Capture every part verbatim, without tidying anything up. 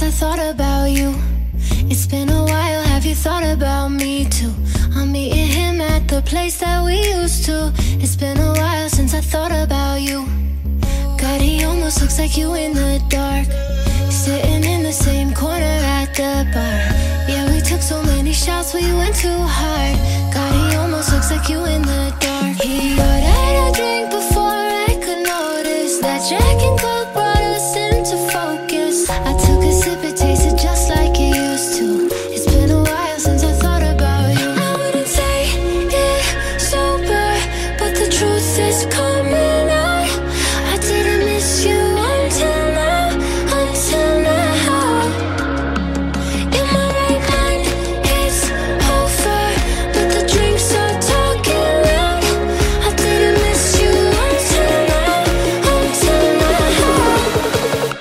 I thought about you. It's been a while, have you thought about me too? I'm meeting him at the place that we used to. It's been a while since I thought about you. God, he almost looks like you in the dark, sitting in the same corner at the bar. Yeah, we took so many shots, we went too hard. God, he almost looks like you in the dark. He ordered a drink before I could notice that Jack and Coke brought us into focus. I took a sip, it tasted just like it used to. It's been a while since I thought about you. I wouldn't say it sober, but the truth is coming out. I didn't miss you until now, until now. In my right mind, it's over, but the drinks are talking loud. I didn't miss you until now, until now.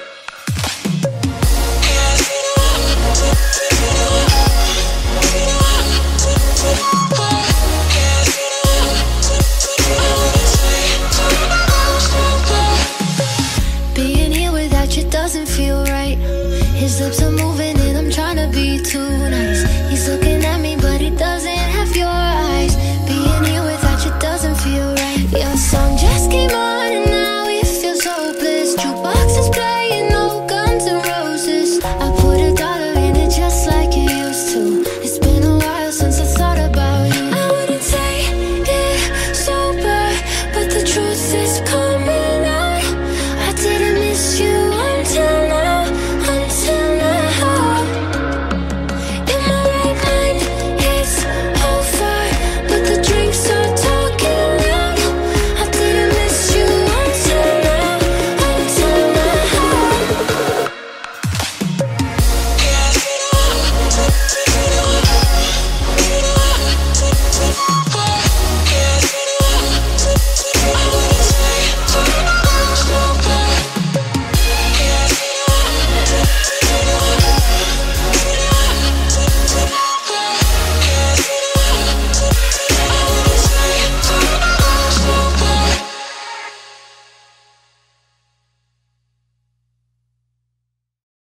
Being here without you doesn't feel right. His lips are moving and I'm trying to be too nice. He's looking